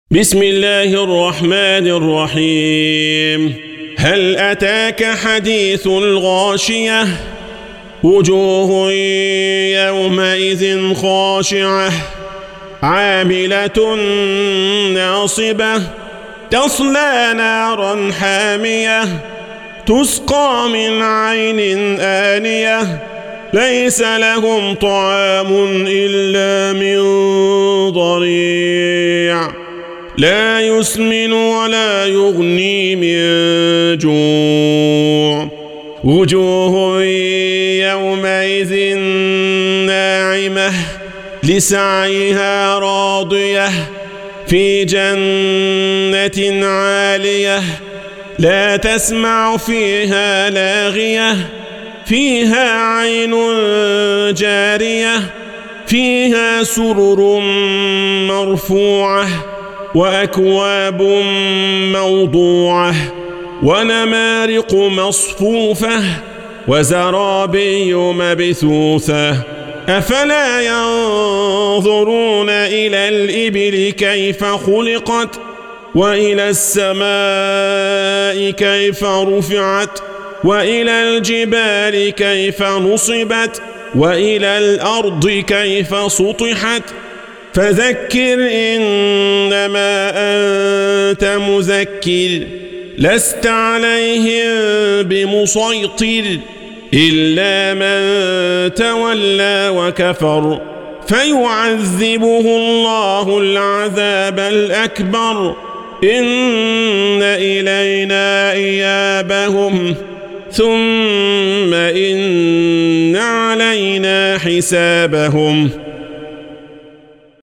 بسم الله الرحمن الرحيم. هل أتاك حديث الغاشية؟ وجوه يومئذ خاشعة عاملة ناصبة تصلى نارا حامية تسقى من عين آنية ليس لهم طعام إلا من ضريع لا يسمن ولا يغني من جوع وجوه يومئذ ناعمة لسعيها راضية في جنة عالية لا تسمع فيها لاغية فيها عين جارية فيها سرر مرفوعة وأكواب موضوعة ونمارق مصفوفة وزرابي مبثوثة أفلا ينظرون إلى الإبل كيف خلقت وإلى السماء كيف رفعت وإلى الجبال كيف نصبت وإلى الأرض كيف سطحت فذكر إنما أنت مذكر لست عليهم بمسيطر إلا من تولى وكفر فيعذبه الله العذاب الأكبر إن إلينا إيابهم ثم إن علينا حسابهم